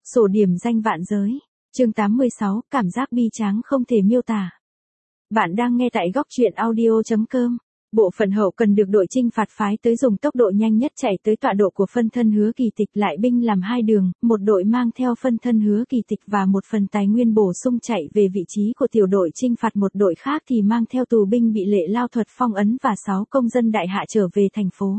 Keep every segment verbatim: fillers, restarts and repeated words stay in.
Sổ điểm danh vạn giới. Chương tám mươi sáu, cảm giác bi tráng không thể miêu tả. Bạn đang nghe tại góc truyện audio chấm com. Bộ phận hậu cần được đội chinh phạt phái tới dùng tốc độ nhanh nhất chạy tới tọa độ của phân thân Hứa Kỳ Tịch, lại binh làm hai đường, một đội mang theo phân thân Hứa Kỳ Tịch và một phần tài nguyên bổ sung chạy về vị trí của tiểu đội chinh phạt, một đội khác thì mang theo tù binh bị Lệ Lao thuật phong ấn và sáu công dân đại hạ trở về thành phố.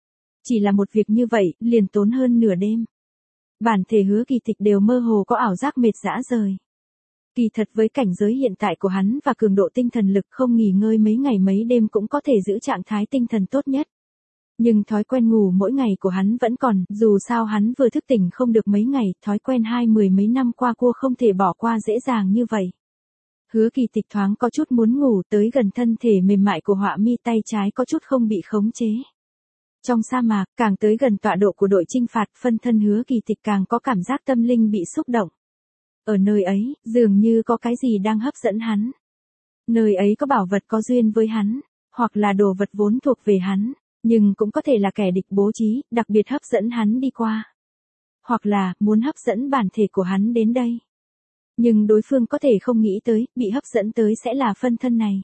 Chỉ là một việc như vậy, liền tốn hơn nửa đêm. Bản thể Hứa Kỳ Tịch đều mơ hồ có ảo giác mệt rã rời. Kỳ thật với cảnh giới hiện tại của hắn và cường độ tinh thần lực không nghỉ ngơi mấy ngày mấy đêm cũng có thể giữ trạng thái tinh thần tốt nhất. Nhưng thói quen ngủ mỗi ngày của hắn vẫn còn, dù sao hắn vừa thức tỉnh không được mấy ngày, thói quen hai mười mấy năm qua cua không thể bỏ qua dễ dàng như vậy. Hứa Kỳ Tịch thoáng có chút muốn ngủ, tới gần thân thể mềm mại của Họa Mi, tay trái có chút không bị khống chế. Trong sa mạc, càng tới gần tọa độ của đội chinh phạt, phân thân Hứa Kỳ Tịch càng có cảm giác tâm linh bị xúc động. Ở nơi ấy, dường như có cái gì đang hấp dẫn hắn. Nơi ấy có bảo vật có duyên với hắn, hoặc là đồ vật vốn thuộc về hắn, nhưng cũng có thể là kẻ địch bố trí, đặc biệt hấp dẫn hắn đi qua. Hoặc là, muốn hấp dẫn bản thể của hắn đến đây. Nhưng đối phương có thể không nghĩ tới, bị hấp dẫn tới sẽ là phân thân này.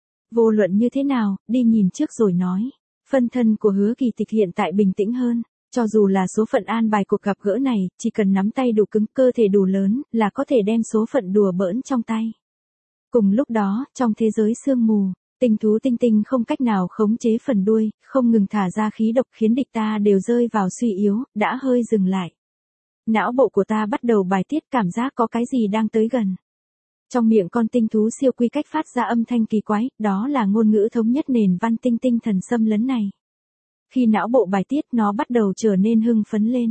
Vô luận như thế nào, đi nhìn trước rồi nói. Phân thân của Hứa Kỳ Tịch hiện tại bình tĩnh hơn. Cho dù là số phận an bài cuộc gặp gỡ này, chỉ cần nắm tay đủ cứng, cơ thể đủ lớn, là có thể đem số phận đùa bỡn trong tay. Cùng lúc đó, trong thế giới sương mù, tinh thú Tinh Tinh không cách nào khống chế phần đuôi, không ngừng thả ra khí độc khiến địch ta đều rơi vào suy yếu, đã hơi dừng lại. Não bộ của ta bắt đầu bài tiết cảm giác có cái gì đang tới gần. Trong miệng con tinh thú siêu quy cách phát ra âm thanh kỳ quái, đó là ngôn ngữ thống nhất nền văn tinh tinh thần xâm lấn này. Khi não bộ bài tiết nó bắt đầu trở nên hưng phấn lên.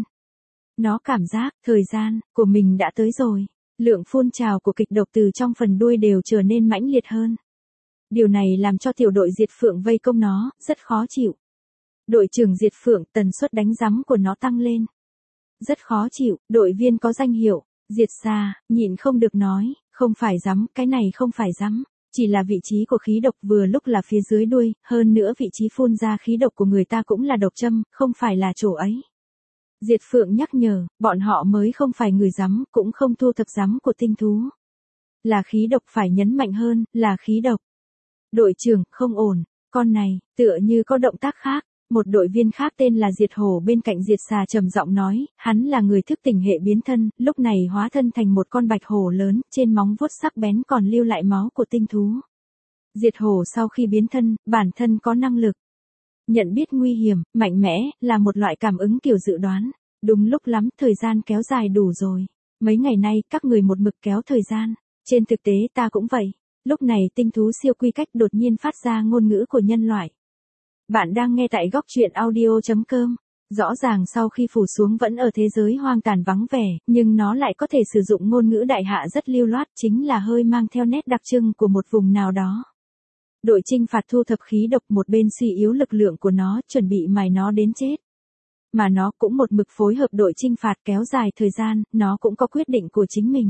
Nó cảm giác, thời gian, của mình đã tới rồi. Lượng phun trào của kịch độc từ trong phần đuôi đều trở nên mãnh liệt hơn. Điều này làm cho tiểu đội Diệt Phượng vây công nó, rất khó chịu. Đội trưởng Diệt Phượng, tần suất đánh giấm của nó tăng lên. Rất khó chịu, đội viên có danh hiệu, Diệt Xà, nhịn không được nói, không phải giấm, cái này không phải giấm. Chỉ là vị trí của khí độc vừa lúc là phía dưới đuôi, hơn nữa vị trí phun ra khí độc của người ta cũng là độc châm, không phải là chỗ ấy. Diệt Phượng nhắc nhở, bọn họ mới không phải người giấm, cũng không thu thập giấm của tinh thú. Là khí độc, phải nhấn mạnh hơn, là khí độc. Đội trưởng, không ổn, con này, tựa như có động tác khác. Một đội viên khác tên là Diệt Hổ bên cạnh Diệt Xà trầm giọng nói, hắn là người thức tỉnh hệ biến thân, lúc này hóa thân thành một con bạch hổ lớn, trên móng vuốt sắc bén còn lưu lại máu của tinh thú. Diệt Hổ sau khi biến thân, bản thân có năng lực nhận biết nguy hiểm, mạnh mẽ, là một loại cảm ứng kiểu dự đoán. Đúng lúc lắm, thời gian kéo dài đủ rồi. Mấy ngày nay, các người một mực kéo thời gian. Trên thực tế ta cũng vậy. Lúc này tinh thú siêu quy cách đột nhiên phát ra ngôn ngữ của nhân loại. Bạn đang nghe tại góc truyện audio chấm com. Rõ ràng sau khi phủ xuống vẫn ở thế giới hoang tàn vắng vẻ, nhưng nó lại có thể sử dụng ngôn ngữ đại hạ rất lưu loát, chính là hơi mang theo nét đặc trưng của một vùng nào đó. Đội chinh phạt thu thập khí độc, một bên suy yếu lực lượng của nó, chuẩn bị mài nó đến chết. Mà nó cũng một mực phối hợp đội chinh phạt kéo dài thời gian, nó cũng có quyết định của chính mình.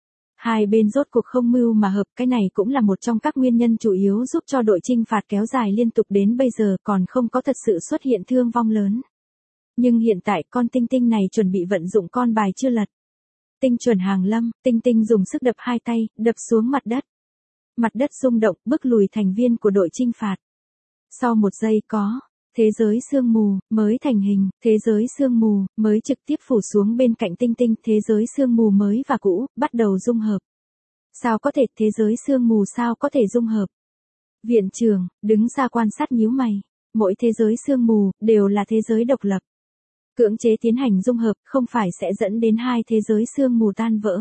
Hai bên rốt cuộc không mưu mà hợp, cái này cũng là một trong các nguyên nhân chủ yếu giúp cho đội chinh phạt kéo dài liên tục đến bây giờ còn không có thật sự xuất hiện thương vong lớn. Nhưng hiện tại con Tinh Tinh này chuẩn bị vận dụng con bài chưa lật. Tinh chuẩn hàng lâm, Tinh Tinh dùng sức đập hai tay, đập xuống mặt đất. Mặt đất rung động, bước lùi thành viên của đội chinh phạt. Sau một giây có, thế giới sương mù, mới thành hình, thế giới sương mù, mới trực tiếp phủ xuống bên cạnh Tinh Tinh, thế giới sương mù mới và cũ, bắt đầu dung hợp. Sao có thể, thế giới sương mù sao có thể dung hợp? Viện trưởng, đứng ra quan sát nhíu mày, mỗi thế giới sương mù, đều là thế giới độc lập. Cưỡng chế tiến hành dung hợp, không phải sẽ dẫn đến hai thế giới sương mù tan vỡ.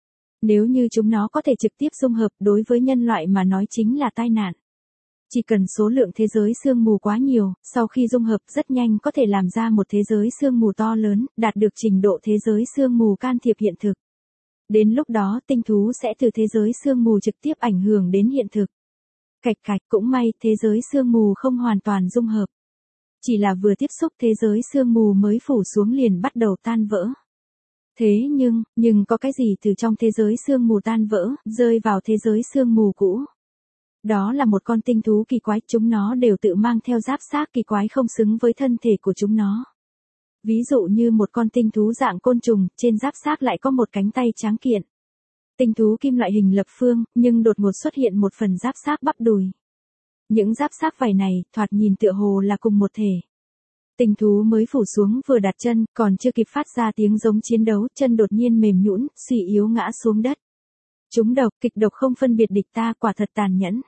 Nếu như chúng nó có thể trực tiếp dung hợp, đối với nhân loại mà nói chính là tai nạn. Chỉ cần số lượng thế giới sương mù quá nhiều, sau khi dung hợp rất nhanh có thể làm ra một thế giới sương mù to lớn, đạt được trình độ thế giới sương mù can thiệp hiện thực. Đến lúc đó tinh thú sẽ từ thế giới sương mù trực tiếp ảnh hưởng đến hiện thực. Cạch cạch, cũng may, thế giới sương mù không hoàn toàn dung hợp. Chỉ là vừa tiếp xúc thế giới sương mù mới phủ xuống liền bắt đầu tan vỡ. Thế nhưng, nhưng có cái gì từ trong thế giới sương mù tan vỡ, rơi vào thế giới sương mù cũ. Đó là một con tinh thú kỳ quái, chúng nó đều tự mang theo giáp xác kỳ quái không xứng với thân thể của chúng nó. Ví dụ như một con tinh thú dạng côn trùng, trên giáp xác lại có một cánh tay tráng kiện. Tinh thú kim loại hình lập phương, nhưng đột ngột xuất hiện một phần giáp xác bắp đùi. Những giáp xác vảy này, thoạt nhìn tựa hồ là cùng một thể. Tinh thú mới phủ xuống vừa đặt chân, còn chưa kịp phát ra tiếng giống chiến đấu, chân đột nhiên mềm nhũn, suy yếu ngã xuống đất. Chúng độc, kịch độc không phân biệt địch ta, quả thật tàn nhẫn.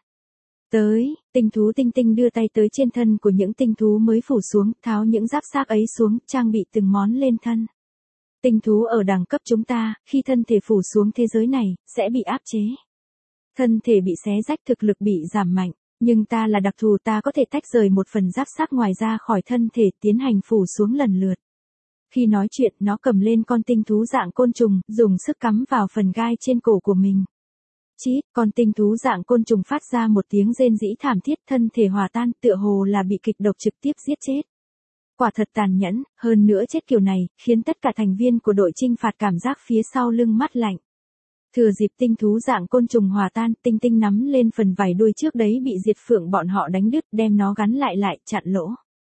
Tới, tinh thú tinh tinh đưa tay tới trên thân của những tinh thú mới phủ xuống, tháo những giáp xác ấy xuống, trang bị từng món lên thân. Tinh thú ở đẳng cấp chúng ta, khi thân thể phủ xuống thế giới này, sẽ bị áp chế. Thân thể bị xé rách, thực lực bị giảm mạnh, nhưng ta là đặc thù, ta có thể tách rời một phần giáp xác ngoài ra khỏi thân thể, tiến hành phủ xuống lần lượt. Khi nói chuyện, nó cầm lên con tinh thú dạng côn trùng, dùng sức cắm vào phần gai trên cổ của mình. Chít, con tinh thú dạng côn trùng phát ra một tiếng rên rỉ thảm thiết, thân thể hòa tan, tựa hồ là bị kịch độc trực tiếp giết chết. Quả thật tàn nhẫn, hơn nữa chết kiểu này, khiến tất cả thành viên của đội chinh phạt cảm giác phía sau lưng mát lạnh. Thừa dịp tinh thú dạng côn trùng hòa tan, tinh tinh nắm lên phần vảy đuôi trước đấy bị diệt phượng bọn họ đánh đứt, đem nó gắn lại lại, chặn lỗ.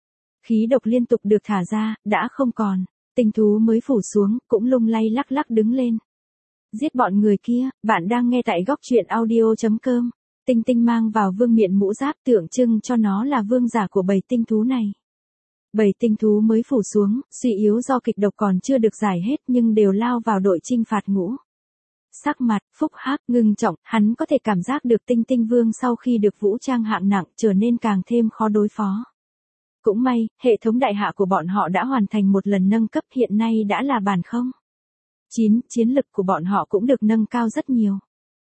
Khí độc liên tục được thả ra, đã không còn. Tinh thú mới phủ xuống, cũng lung lay lắc lắc đứng lên. Giết bọn người kia, bạn đang nghe tại góc truyện audio chấm com. Tinh tinh mang vào vương miện mũ giáp, tượng trưng cho nó là vương giả của bầy tinh thú này. Bầy tinh thú mới phủ xuống, suy yếu do kịch độc còn chưa được giải hết, nhưng đều lao vào đội chinh phạt ngũ. Sắc mặt Phúc Hắc ngưng trọng, hắn có thể cảm giác được tinh tinh vương sau khi được vũ trang hạng nặng trở nên càng thêm khó đối phó. Cũng may, hệ thống đại hạ của bọn họ đã hoàn thành một lần nâng cấp, hiện nay đã là bàn không. chín. Chiến lực của bọn họ cũng được nâng cao rất nhiều.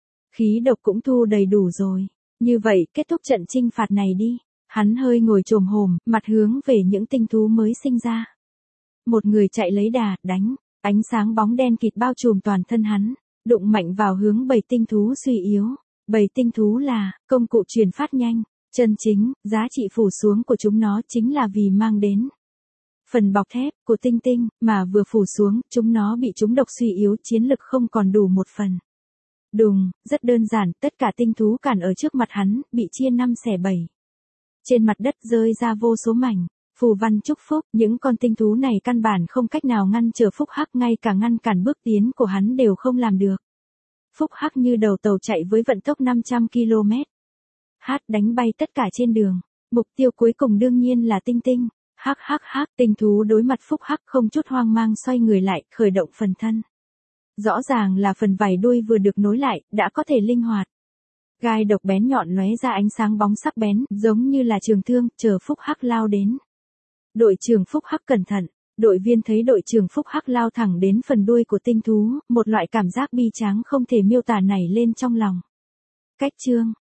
Khí độc cũng thu đầy đủ rồi. Như vậy, kết thúc trận chinh phạt này đi. Hắn hơi ngồi chồm hổm, mặt hướng về những tinh thú mới sinh ra. Một người chạy lấy đà, đánh, ánh sáng bóng đen kịt bao trùm toàn thân hắn, đụng mạnh vào hướng bầy tinh thú suy yếu. Bầy tinh thú là công cụ truyền phát nhanh, chân chính, giá trị phủ xuống của chúng nó chính là vì mang đến phần bọc thép của tinh tinh, mà vừa phủ xuống, chúng nó bị chúng độc suy yếu, chiến lực không còn đủ một phần. Đùng, rất đơn giản, tất cả tinh thú cản ở trước mặt hắn, bị chia năm xẻ bảy. Trên mặt đất rơi ra vô số mảnh, phù văn chúc phúc, những con tinh thú này căn bản không cách nào ngăn trở Phúc Hắc, ngay cả ngăn cản bước tiến của hắn đều không làm được. Phúc Hắc như đầu tàu chạy với vận tốc năm trăm ki lô mét. Hát đánh bay tất cả trên đường, mục tiêu cuối cùng đương nhiên là tinh tinh. Hắc hắc hắc, tinh thú đối mặt Phúc Hắc không chút hoang mang xoay người lại, khởi động phần thân. Rõ ràng là phần vảy đuôi vừa được nối lại, đã có thể linh hoạt. Gai độc bén nhọn lóe ra ánh sáng bóng sắc bén, giống như là trường thương, chờ Phúc Hắc lao đến. Đội trưởng Phúc Hắc cẩn thận, đội viên thấy đội trưởng Phúc Hắc lao thẳng đến phần đuôi của tinh thú, một loại cảm giác bi tráng không thể miêu tả nảy lên trong lòng. Cách chương,